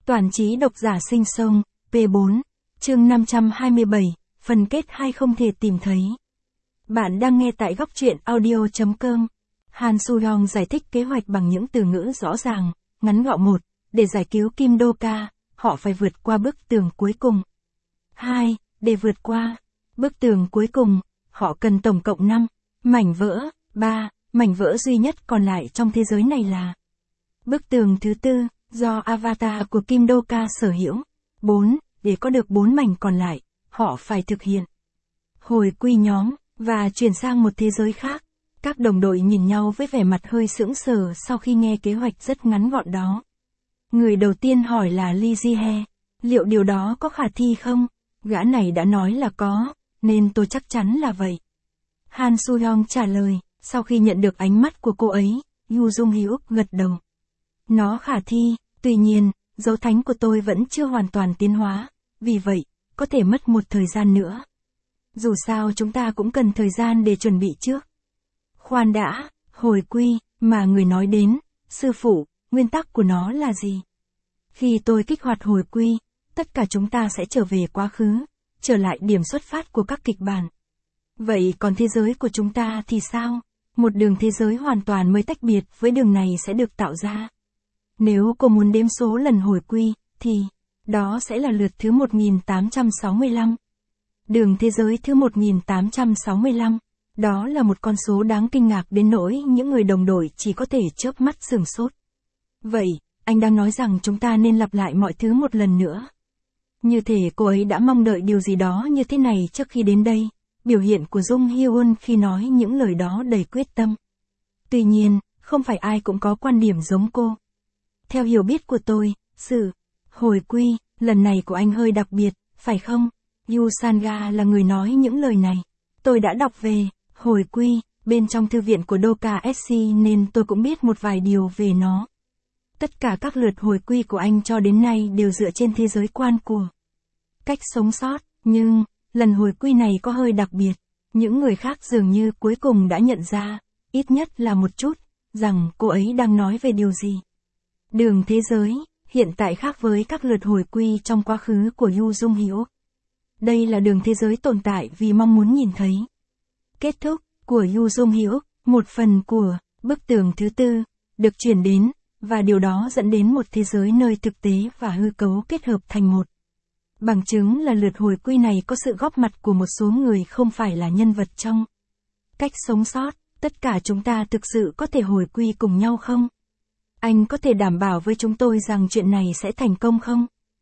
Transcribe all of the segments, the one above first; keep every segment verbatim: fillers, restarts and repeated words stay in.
Toàn trí độc giả sinh sông, P bốn, chương năm trăm hai mươi bảy, phần kết hai không thể tìm thấy. Bạn đang nghe tại góc truyện audio chấm com. Han Soo-hyung giải thích kế hoạch bằng những từ ngữ rõ ràng, ngắn gọn. Một, để giải cứu Kim Do-ka, họ phải vượt qua bức tường cuối cùng. Hai, để vượt qua bức tường cuối cùng, họ cần tổng cộng năm mảnh vỡ. Ba, mảnh vỡ duy nhất còn lại trong thế giới này là bức tường thứ tư, do avatar của Kim Do-ka sở hữu. Bốn, để có được bốn mảnh còn lại, họ phải thực hiện hồi quy nhóm, và chuyển sang một thế giới khác. Các đồng đội nhìn nhau với vẻ mặt hơi sững sờ sau khi nghe kế hoạch rất ngắn gọn đó. Người đầu tiên hỏi là Lee Ji-hye, liệu điều đó có khả thi không? Gã này đã nói là có, nên tôi chắc chắn là vậy. Han Soo-hyung trả lời, sau khi nhận được ánh mắt của cô ấy, Yoo Jung-hyuk gật đầu. Nó khả thi, tuy nhiên, dấu thánh của tôi vẫn chưa hoàn toàn tiến hóa, vì vậy, có thể mất một thời gian nữa. Dù sao chúng ta cũng cần thời gian để chuẩn bị trước. Khoan đã, hồi quy, mà người nói đến, sư phụ, nguyên tắc của nó là gì? Khi tôi kích hoạt hồi quy, tất cả chúng ta sẽ trở về quá khứ, trở lại điểm xuất phát của các kịch bản. Vậy còn thế giới của chúng ta thì sao? Một đường thế giới hoàn toàn mới tách biệt với đường này sẽ được tạo ra. Nếu cô muốn đếm số lần hồi quy, thì đó sẽ là lượt thứ một nghìn tám trăm sáu mươi lăm. Đường thế giới thứ một nghìn tám trăm sáu mươi lăm, đó là một con số đáng kinh ngạc đến nỗi những người đồng đội chỉ có thể chớp mắt sửng sốt. Vậy, anh đang nói rằng chúng ta nên lặp lại mọi thứ một lần nữa. Như thể cô ấy đã mong đợi điều gì đó như thế này trước khi đến đây. Biểu hiện của Jung Hyun khi nói những lời đó đầy quyết tâm. Tuy nhiên, không phải ai cũng có quan điểm giống cô. Theo hiểu biết của tôi, sự hồi quy lần này của anh hơi đặc biệt, phải không? Yu Sanga là người nói những lời này. Tôi đã đọc về hồi quy bên trong thư viện của Doka ét xê nên tôi cũng biết một vài điều về nó. Tất cả các lượt hồi quy của anh cho đến nay đều dựa trên thế giới quan của cách sống sót, nhưng lần hồi quy này có hơi đặc biệt. Những người khác dường như cuối cùng đã nhận ra, ít nhất là một chút, rằng cô ấy đang nói về điều gì. Đường thế giới hiện tại khác với các lượt hồi quy trong quá khứ của Yoo Jung-hyuk. Đây là đường thế giới tồn tại vì mong muốn nhìn thấy kết thúc của Yoo Jung-hyuk, một phần của bức tường thứ tư được chuyển đến, và điều đó dẫn đến một thế giới nơi thực tế và hư cấu kết hợp thành một. Bằng chứng là lượt hồi quy này có sự góp mặt của một số người không phải là nhân vật trong cách sống sót. Tất cả chúng ta thực sự có thể hồi quy cùng nhau không? Anh có thể đảm bảo với chúng tôi rằng chuyện này sẽ thành công không?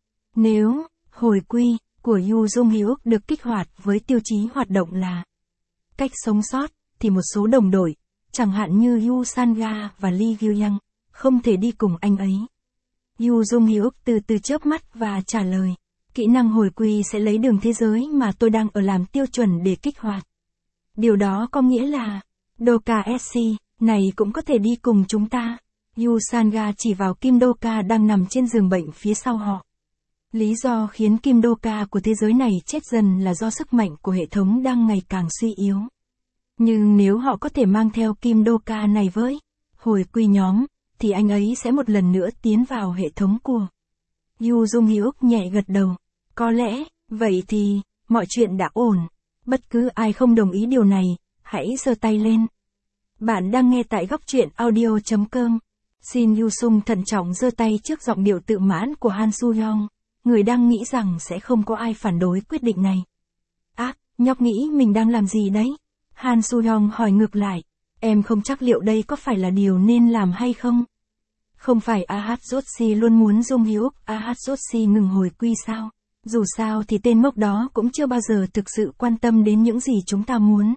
Nếu hồi quy của Yoo Jung-hyuk được kích hoạt với tiêu chí hoạt động là cách sống sót, thì một số đồng đội, chẳng hạn như Yu Sanga và Lee Gyu-young, không thể đi cùng anh ấy. Yoo Jung-hyuk từ từ chớp mắt và trả lời. Kỹ năng hồi quy sẽ lấy đường thế giới mà tôi đang ở làm tiêu chuẩn để kích hoạt. Điều đó có nghĩa là, Doka ét xê này cũng có thể đi cùng chúng ta. Yu Sanga chỉ vào Kim Do-ka đang nằm trên giường bệnh phía sau họ. Lý do khiến Kim Do-ka của thế giới này chết dần là do sức mạnh của hệ thống đang ngày càng suy yếu. Nhưng nếu họ có thể mang theo Kim Do-ka này với hồi quy nhóm, thì anh ấy sẽ một lần nữa tiến vào hệ thống của. Yoo Jung-hyuk nhẹ gật đầu. Có lẽ, vậy thì, mọi chuyện đã ổn. Bất cứ ai không đồng ý điều này, hãy giơ tay lên. Bạn đang nghe tại góc truyện audio chấm com. Shin Yu-sung thận trọng giơ tay trước giọng điệu tự mãn của Han Soo-hyung, người đang nghĩ rằng sẽ không có ai phản đối quyết định này. Á, à, nhóc nghĩ mình đang làm gì đấy? Han Soo-hyung hỏi ngược lại. Em không chắc liệu đây có phải là điều nên làm hay không? Không phải Ahad-joshi luôn muốn Jung-hyuk Ahad-joshi ngừng hồi quy sao? Dù sao thì tên ngốc đó cũng chưa bao giờ thực sự quan tâm đến những gì chúng ta muốn.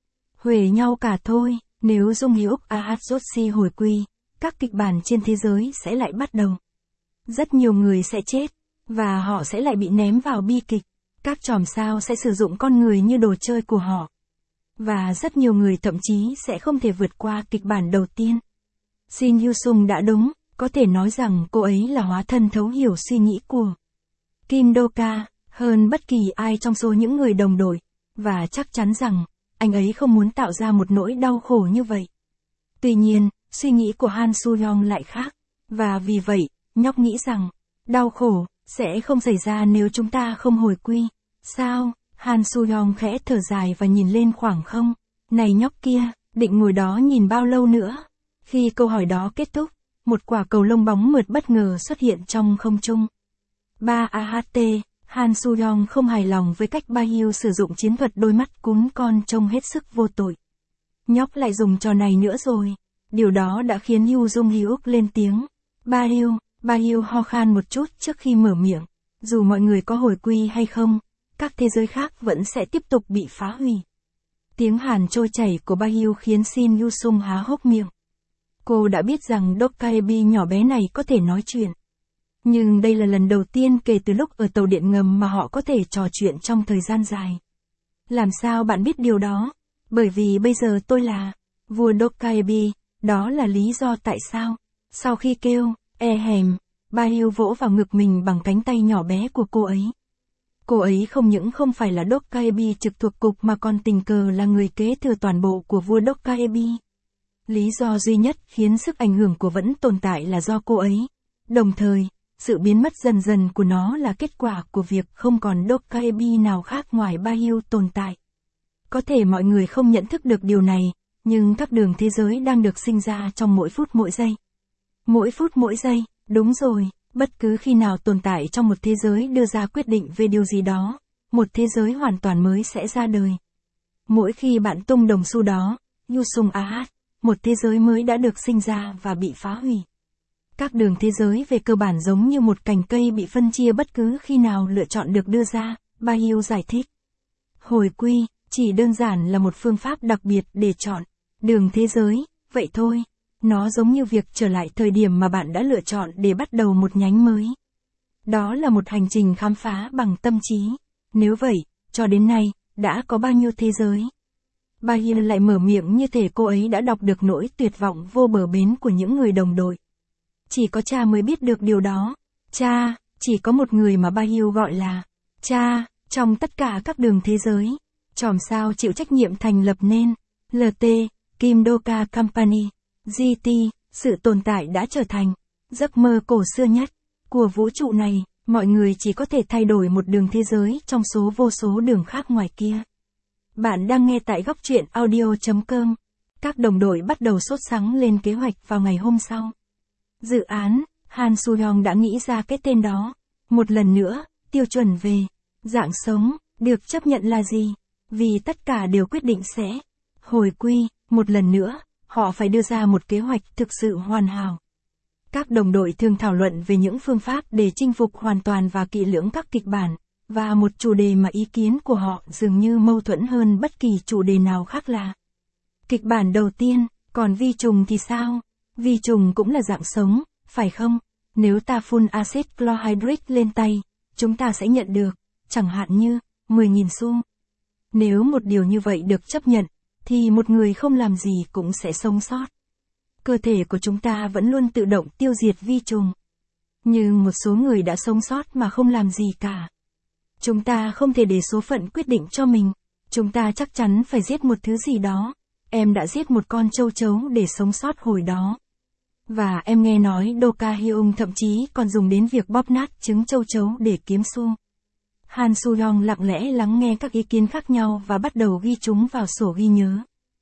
Huề nhau cả thôi, nếu Jung-hyuk Ahad-joshi hồi quy, các kịch bản trên thế giới sẽ lại bắt đầu. Rất nhiều người sẽ chết, và họ sẽ lại bị ném vào bi kịch. Các chòm sao sẽ sử dụng con người như đồ chơi của họ. Và rất nhiều người thậm chí sẽ không thể vượt qua kịch bản đầu tiên. Shin Yu-sung đã đúng, có thể nói rằng cô ấy là hóa thân thấu hiểu suy nghĩ của Kim Do-ka, hơn bất kỳ ai trong số những người đồng đội, và chắc chắn rằng, anh ấy không muốn tạo ra một nỗi đau khổ như vậy. Tuy nhiên, suy nghĩ của Han Soo-hyung lại khác, và vì vậy, nhóc nghĩ rằng, Đau khổ, sẽ không xảy ra nếu chúng ta không hồi quy. Sao? Han Soo-young khẽ thở dài và nhìn lên khoảng không. Này nhóc kia, định ngồi đó nhìn bao lâu nữa? Khi câu hỏi đó kết thúc, một quả cầu lông bóng mượt bất ngờ xuất hiện trong không trung. ba a hát tê, Han Soo-young không hài lòng với cách Ba Hyu sử dụng chiến thuật đôi mắt cún con trông hết sức vô tội. Nhóc lại dùng trò này nữa rồi. Điều đó đã khiến Yu Jung Hyuk lên tiếng. Ba Hyu, Ba Hyu ho khan một chút trước khi mở miệng. Dù mọi người có hồi quy hay không, các thế giới khác vẫn sẽ tiếp tục bị phá hủy. Tiếng hàn trôi chảy của Ba Hyu khiến Shin Yu Sung há hốc miệng. Cô đã biết rằng Dokkaebi nhỏ bé này có thể nói chuyện. Nhưng đây là lần đầu tiên kể từ lúc ở tàu điện ngầm mà họ có thể trò chuyện trong thời gian dài. Làm sao bạn biết điều đó? Bởi vì bây giờ tôi là vua Dokkaebi, đó là lý do tại sao. Sau khi kêu, e hèm, Ba Hyu vỗ vào ngực mình bằng cánh tay nhỏ bé của cô ấy. Cô ấy không những không phải là Dokkaebi trực thuộc cục mà còn tình cờ là người kế thừa toàn bộ của vua Dokkaebi. Lý do duy nhất khiến sức ảnh hưởng của vẫn tồn tại là do cô ấy. Đồng thời, sự biến mất dần dần của nó là kết quả của việc không còn Dokkaebi nào khác ngoài Ba Hyu tồn tại. Có thể mọi người không nhận thức được điều này, nhưng các đường thế giới đang được sinh ra trong mỗi phút mỗi giây. Mỗi phút mỗi giây, đúng rồi, bất cứ khi nào tồn tại trong một thế giới đưa ra quyết định về điều gì đó, một thế giới hoàn toàn mới sẽ ra đời. Mỗi khi bạn tung đồng xu đó, Yu Sung Ah, một thế giới mới đã được sinh ra và bị phá hủy. Các đường thế giới về cơ bản giống như một cành cây bị phân chia bất cứ khi nào lựa chọn được đưa ra, Ba Hyu giải thích. Hồi quy, chỉ đơn giản là một phương pháp đặc biệt để chọn đường thế giới, vậy thôi. Nó giống như việc trở lại thời điểm mà bạn đã lựa chọn để bắt đầu một nhánh mới. Đó là một hành trình khám phá bằng tâm trí. Nếu vậy, cho đến nay, đã có bao nhiêu thế giới? Ba Hyu lại mở miệng như thể cô ấy đã đọc được nỗi tuyệt vọng vô bờ bến của những người đồng đội. Chỉ có cha mới biết được điều đó. Cha, chỉ có một người mà Ba Hyu gọi là cha, trong tất cả các đường thế giới. Chòm sao chịu trách nhiệm thành lập nên lờ tê, Kim Doka Company, giê tê, sự tồn tại đã trở thành giấc mơ cổ xưa nhất của vũ trụ này. Mọi người chỉ có thể thay đổi một đường thế giới trong số vô số đường khác ngoài kia. Bạn đang nghe tại góc truyện audio chấm com. Các đồng đội bắt đầu sốt sắng lên kế hoạch vào ngày hôm sau. Dự án, Han Soo-young đã nghĩ ra cái tên đó. Một lần nữa, tiêu chuẩn về dạng sống, được chấp nhận là gì? Vì tất cả đều quyết định sẽ hồi quy, một lần nữa, họ phải đưa ra một kế hoạch thực sự hoàn hảo. Các đồng đội thường thảo luận về những phương pháp để chinh phục hoàn toàn và kỹ lưỡng các kịch bản, và một chủ đề mà ý kiến của họ dường như mâu thuẫn hơn bất kỳ chủ đề nào khác là kịch bản đầu tiên, còn vi trùng thì sao? Vi trùng cũng là dạng sống, phải không? Nếu ta phun axit chlorhydric lên tay, chúng ta sẽ nhận được, chẳng hạn như, mười nghìn xu. Nếu một điều như vậy được chấp nhận, thì một người không làm gì cũng sẽ sống sót. Cơ thể của chúng ta vẫn luôn tự động tiêu diệt vi trùng. Nhưng một số người đã sống sót mà không làm gì cả. Chúng ta không thể để số phận quyết định cho mình. Chúng ta chắc chắn phải giết một thứ gì đó. Em đã giết một con châu chấu để sống sót hồi đó. Và em nghe nói Doka Hyung thậm chí còn dùng đến việc bóp nát trứng châu chấu để kiếm xu. Han Soo-young lặng lẽ lắng nghe các ý kiến khác nhau và bắt đầu ghi chúng vào sổ ghi nhớ.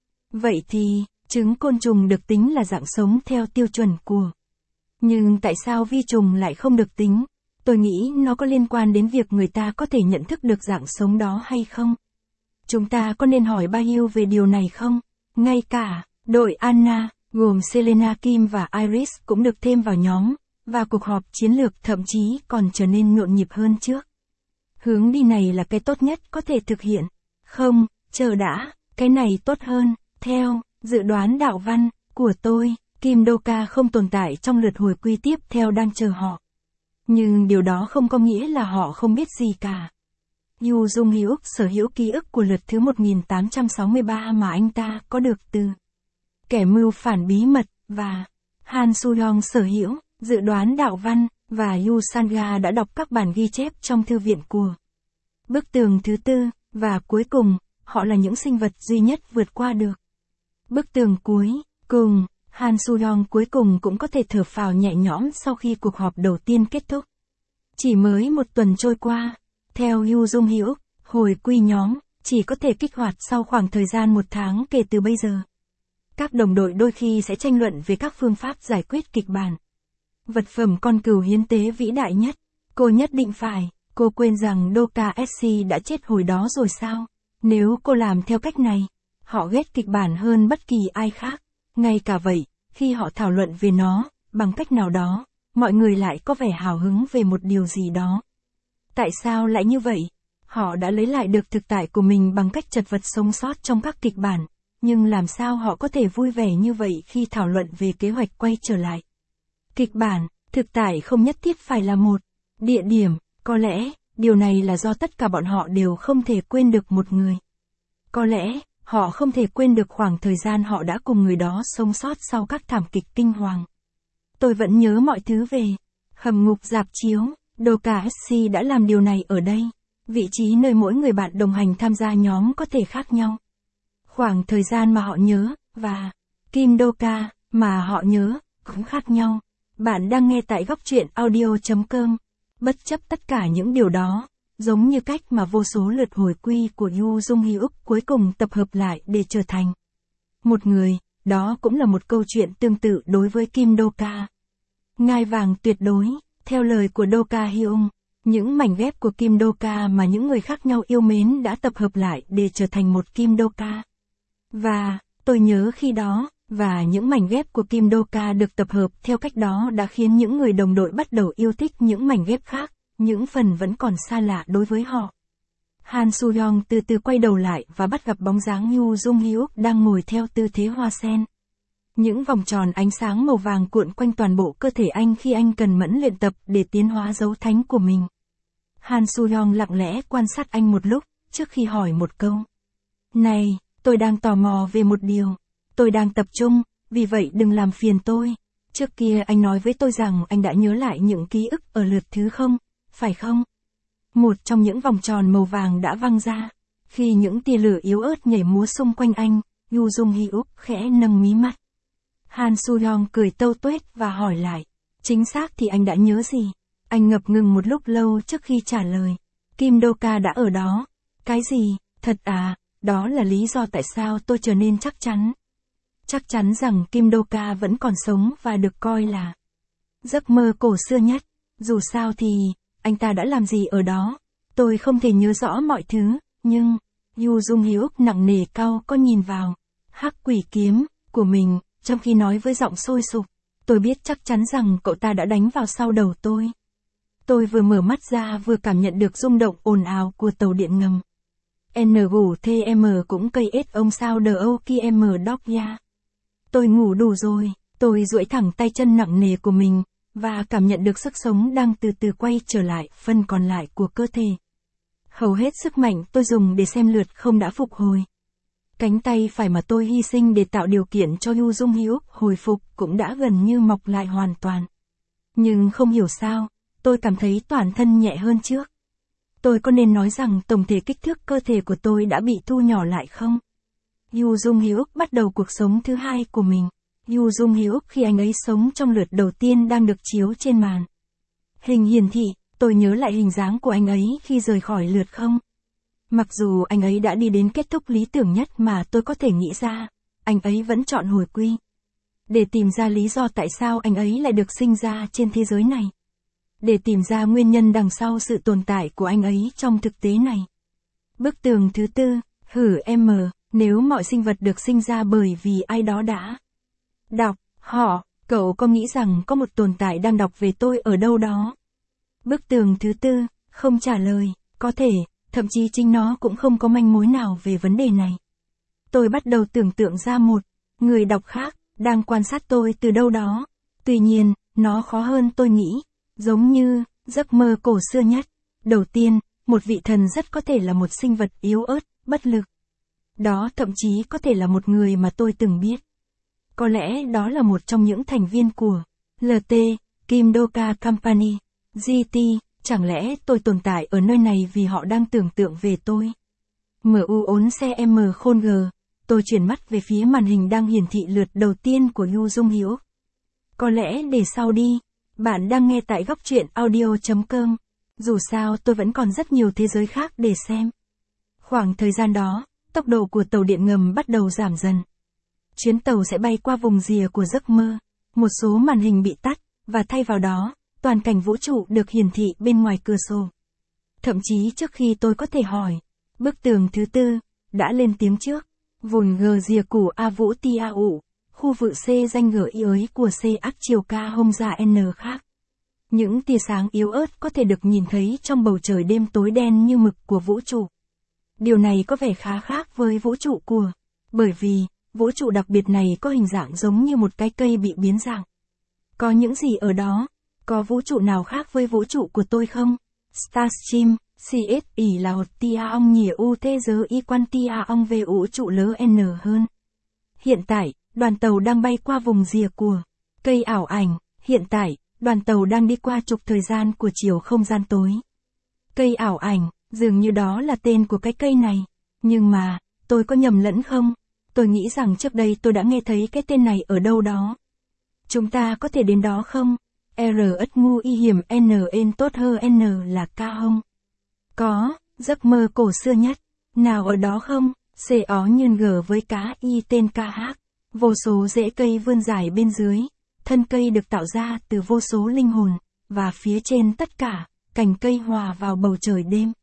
Vậy thì, trứng côn trùng được tính là dạng sống theo tiêu chuẩn của. Nhưng tại sao vi trùng lại không được tính? Tôi nghĩ nó có liên quan đến việc người ta có thể nhận thức được dạng sống đó hay không? Chúng ta có nên hỏi Ba Hyu về điều này không? Ngay cả, đội Anna, gồm Selena Kim và Iris cũng được thêm vào nhóm, và cuộc họp chiến lược thậm chí còn trở nên nhộn nhịp hơn trước. Hướng đi này là cái tốt nhất có thể thực hiện. Không, chờ đã, cái này tốt hơn. Theo dự đoán đạo văn của tôi, Kim Doka không tồn tại trong lượt hồi quy tiếp theo đang chờ họ. Nhưng điều đó không có nghĩa là họ không biết gì cả. Yu Jung Hyuk sở hữu ký ức của lượt thứ một nghìn tám trăm sáu mươi ba mà anh ta có được từ kẻ mưu phản bí mật, và Han Soo-young sở hữu dự đoán đạo văn, và Yu Sanga đã đọc các bản ghi chép trong thư viện của bức tường thứ tư, và cuối cùng, họ là những sinh vật duy nhất vượt qua được bức tường cuối cùng. Han Soo-young cuối cùng cũng có thể thở phào nhẹ nhõm sau khi cuộc họp đầu tiên kết thúc. Chỉ mới một tuần trôi qua, theo Yu Jung Hyuk, hồi quy nhóm chỉ có thể kích hoạt sau khoảng thời gian một tháng kể từ bây giờ. Các đồng đội đôi khi sẽ tranh luận về các phương pháp giải quyết kịch bản. Vật phẩm con cừu hiến tế vĩ đại nhất, cô nhất định phải, cô quên rằng Doka ét xê đã chết hồi đó rồi sao? Nếu cô làm theo cách này, họ ghét kịch bản hơn bất kỳ ai khác. Ngay cả vậy, khi họ thảo luận về nó, bằng cách nào đó, mọi người lại có vẻ hào hứng về một điều gì đó. Tại sao lại như vậy? Họ đã lấy lại được thực tại của mình bằng cách chật vật sống sót trong các kịch bản, nhưng làm sao họ có thể vui vẻ như vậy khi thảo luận về kế hoạch quay trở lại? Kịch bản, thực tại không nhất thiết phải là một địa điểm, có lẽ, điều này là do tất cả bọn họ đều không thể quên được một người. Có lẽ, họ không thể quên được khoảng thời gian họ đã cùng người đó sống sót sau các thảm kịch kinh hoàng. Tôi vẫn nhớ mọi thứ về hầm ngục rạp chiếu, Doka ét xê đã làm điều này ở đây. Vị trí nơi mỗi người bạn đồng hành tham gia nhóm có thể khác nhau. Khoảng thời gian mà họ nhớ, và Kim Doka mà họ nhớ, cũng khác nhau. Bạn đang nghe tại góc truyện audio chấm com. Bất chấp tất cả những điều đó, giống như cách mà vô số lượt hồi quy của Yu Jung Hyuk cuối cùng tập hợp lại để trở thành một người, đó cũng là một câu chuyện tương tự đối với Kim Doka. Ngai vàng tuyệt đối, theo lời của Doka Hyung, những mảnh ghép của Kim Doka mà những người khác nhau yêu mến đã tập hợp lại để trở thành một Kim Doka. Và, tôi nhớ khi đó, và những mảnh ghép của Kim Doka được tập hợp theo cách đó đã khiến những người đồng đội bắt đầu yêu thích những mảnh ghép khác, những phần vẫn còn xa lạ đối với họ. Han Soo-young từ từ quay đầu lại và bắt gặp bóng dáng Yu Jung Hyuk đang ngồi theo tư thế hoa sen. Những vòng tròn ánh sáng màu vàng cuộn quanh toàn bộ cơ thể anh khi anh cần mẫn luyện tập để tiến hóa dấu thánh của mình. Han Soo-young lặng lẽ quan sát anh một lúc, trước khi hỏi một câu. Này, tôi đang tò mò về một điều. Tôi đang tập trung, vì vậy đừng làm phiền tôi. Trước kia anh nói với tôi rằng anh đã nhớ lại những ký ức ở lượt thứ không, phải không? Một trong những vòng tròn màu vàng đã văng ra. Khi những tia lửa yếu ớt nhảy múa xung quanh anh, Yu Jung Hyuk khẽ nâng mí mắt. Han Soo-young cười tâu tuét và hỏi lại. Chính xác thì anh đã nhớ gì? Anh ngập ngừng một lúc lâu trước khi trả lời. Kim Doka đã ở đó. Cái gì? Thật à? Đó là lý do tại sao tôi trở nên chắc chắn. Chắc chắn rằng Kim Doka vẫn còn sống và được coi là giấc mơ cổ xưa nhất. Dù sao thì, anh ta đã làm gì ở đó? Tôi không thể nhớ rõ mọi thứ, nhưng Yu Jung Hyuk nặng nề cau có nhìn vào hắc quỷ kiếm của mình, trong khi nói với giọng sôi sục. Tôi biết chắc chắn rằng cậu ta đã đánh vào sau đầu tôi. Tôi vừa mở mắt ra vừa cảm nhận được rung động ồn ào của tàu điện ngầm. N G T M cũng cây ết ông sao đờ âu ki em đóc ya. Tôi ngủ đủ rồi, tôi duỗi thẳng tay chân nặng nề của mình, và cảm nhận được sức sống đang từ từ quay trở lại phần còn lại của cơ thể. Hầu hết sức mạnh tôi dùng để xem lượt không đã phục hồi. Cánh tay phải mà tôi hy sinh để tạo điều kiện cho Yu Jung Hyuk hồi phục cũng đã gần như mọc lại hoàn toàn. Nhưng không hiểu sao, tôi cảm thấy toàn thân nhẹ hơn trước. Tôi có nên nói rằng tổng thể kích thước cơ thể của tôi đã bị thu nhỏ lại không? Yu Jung Hyuk bắt đầu cuộc sống thứ hai của mình. Yu Jung Hyuk khi anh ấy sống trong lượt đầu tiên đang được chiếu trên màn hình hiển thị. Tôi nhớ lại hình dáng của anh ấy khi rời khỏi lượt không? Mặc dù anh ấy đã đi đến kết thúc lý tưởng nhất mà tôi có thể nghĩ ra, anh ấy vẫn chọn hồi quy. Để tìm ra lý do tại sao anh ấy lại được sinh ra trên thế giới này. Để tìm ra nguyên nhân đằng sau sự tồn tại của anh ấy trong thực tế này. Bức tường thứ tư, hử M, nếu mọi sinh vật được sinh ra bởi vì ai đó đã đọc, họ, cậu có nghĩ rằng có một tồn tại đang đọc về tôi ở đâu đó? Bức tường thứ tư, không trả lời, có thể, thậm chí chính nó cũng không có manh mối nào về vấn đề này. Tôi bắt đầu tưởng tượng ra một người đọc khác, đang quan sát tôi từ đâu đó. Tuy nhiên, nó khó hơn tôi nghĩ. Giống như, giấc mơ cổ xưa nhất. Đầu tiên, một vị thần rất có thể là một sinh vật yếu ớt, bất lực. Đó thậm chí có thể là một người mà tôi từng biết. Có lẽ đó là một trong những thành viên của L T, Kim Doka Company, G T, chẳng lẽ tôi tồn tại ở nơi này vì họ đang tưởng tượng về tôi. M U ốn xe M khôn G, tôi chuyển mắt về phía màn hình đang hiển thị lượt đầu tiên của Yu Jung Hyuk. Có lẽ để sau đi. Bạn đang nghe tại góc truyện audio chấm com. Dù sao tôi vẫn còn rất nhiều thế giới khác để xem. Khoảng thời gian đó, tốc độ của tàu điện ngầm bắt đầu giảm dần. Chuyến tàu sẽ bay qua vùng rìa của giấc mơ. Một số màn hình bị tắt, và thay vào đó, toàn cảnh vũ trụ được hiển thị bên ngoài cửa sổ. Thậm chí trước khi tôi có thể hỏi, bức tường thứ tư, đã lên tiếng trước. Vùng G rìa của A Vũ Ti A ụ, khu vực C danh gở y ới của C ác chiều K hông ra N khác. Những tia sáng yếu ớt có thể được nhìn thấy trong bầu trời đêm tối đen như mực của vũ trụ. Điều này có vẻ khá khác với vũ trụ của, bởi vì, vũ trụ đặc biệt này có hình dạng giống như một cái cây bị biến dạng. Có những gì ở đó? Có vũ trụ nào khác với vũ trụ của tôi không? Starstream, xê ét ỉ là một tia ong nhìa u thế giới y quan tia ong về vũ trụ lớn N hơn. Hiện tại, đoàn tàu đang bay qua vùng rìa của cây ảo ảnh. Hiện tại, đoàn tàu đang đi qua trục thời gian của chiều không gian tối. Cây ảo ảnh, dường như đó là tên của cái cây này. Nhưng mà, tôi có nhầm lẫn không? Tôi nghĩ rằng trước đây tôi đã nghe thấy cái tên này ở đâu đó. Chúng ta có thể đến đó không? R ất ngu y hiểm N en tốt hơn N là K hông? Có, giấc mơ cổ xưa nhất. Nào ở đó không? C ó nhơn G với cá y tên K hát. Vô số rễ cây vươn dài bên dưới. Thân cây được tạo ra từ vô số linh hồn, và phía trên tất cả, cành cây hòa vào bầu trời đêm.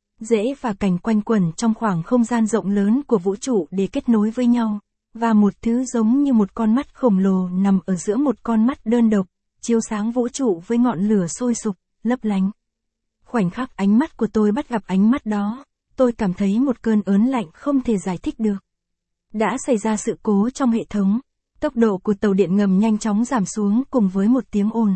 Rễ và cành quanh quẩn trong khoảng không gian rộng lớn của vũ trụ để kết nối với nhau, và một thứ giống như một con mắt khổng lồ nằm ở giữa một con mắt đơn độc, chiếu sáng vũ trụ với ngọn lửa sôi sục, lấp lánh. Khoảnh khắc ánh mắt của tôi bắt gặp ánh mắt đó, tôi cảm thấy một cơn ớn lạnh không thể giải thích được. Đã xảy ra sự cố trong hệ thống. Tốc độ của tàu điện ngầm nhanh chóng giảm xuống cùng với một tiếng ồn.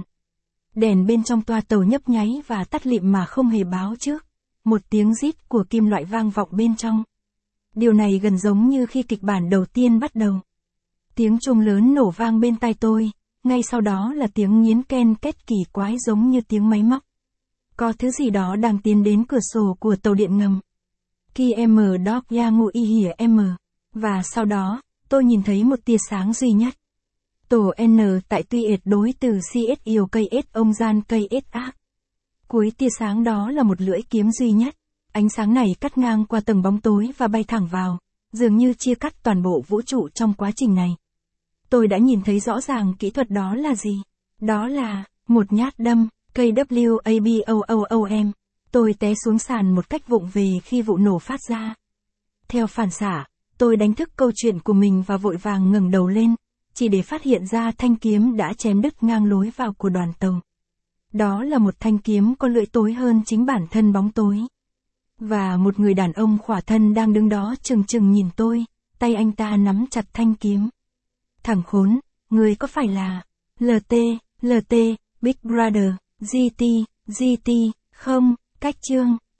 Đèn bên trong toa tàu nhấp nháy và tắt lịm mà không hề báo trước. Một tiếng rít của kim loại vang vọng bên trong. Điều này gần giống như khi kịch bản đầu tiên bắt đầu. Tiếng chuông lớn nổ vang bên tai tôi, ngay sau đó là tiếng nghiến ken két kỳ quái giống như tiếng máy móc. Có thứ gì đó đang tiến đến cửa sổ của tàu điện ngầm. Khi M dog ya ngu y hỉa M. Và sau đó, tôi nhìn thấy một tia sáng duy nhất. Tổ N tại tuy ệt đối từ C S yêu cây S ông gian cây S ác. Cuối tia sáng đó là một lưỡi kiếm duy nhất. Ánh sáng này cắt ngang qua tầng bóng tối và bay thẳng vào, dường như chia cắt toàn bộ vũ trụ trong quá trình này. Tôi đã nhìn thấy rõ ràng kỹ thuật đó là gì. Đó là, một nhát đâm, cây W A B O O O M. Tôi té xuống sàn một cách vụng về khi vụ nổ phát ra. Theo phản xạ, tôi đánh thức câu chuyện của mình và vội vàng ngẩng đầu lên, chỉ để phát hiện ra thanh kiếm đã chém đứt ngang lối vào của đoàn tàu. Đó là một thanh kiếm có lưỡi tối hơn chính bản thân bóng tối. Và một người đàn ông khỏa thân đang đứng đó chừng chừng nhìn tôi, tay anh ta nắm chặt thanh kiếm. Thằng khốn, người có phải là lờ tê, lờ tê, Big Brother, giê tê, giê tê, không, cách chương,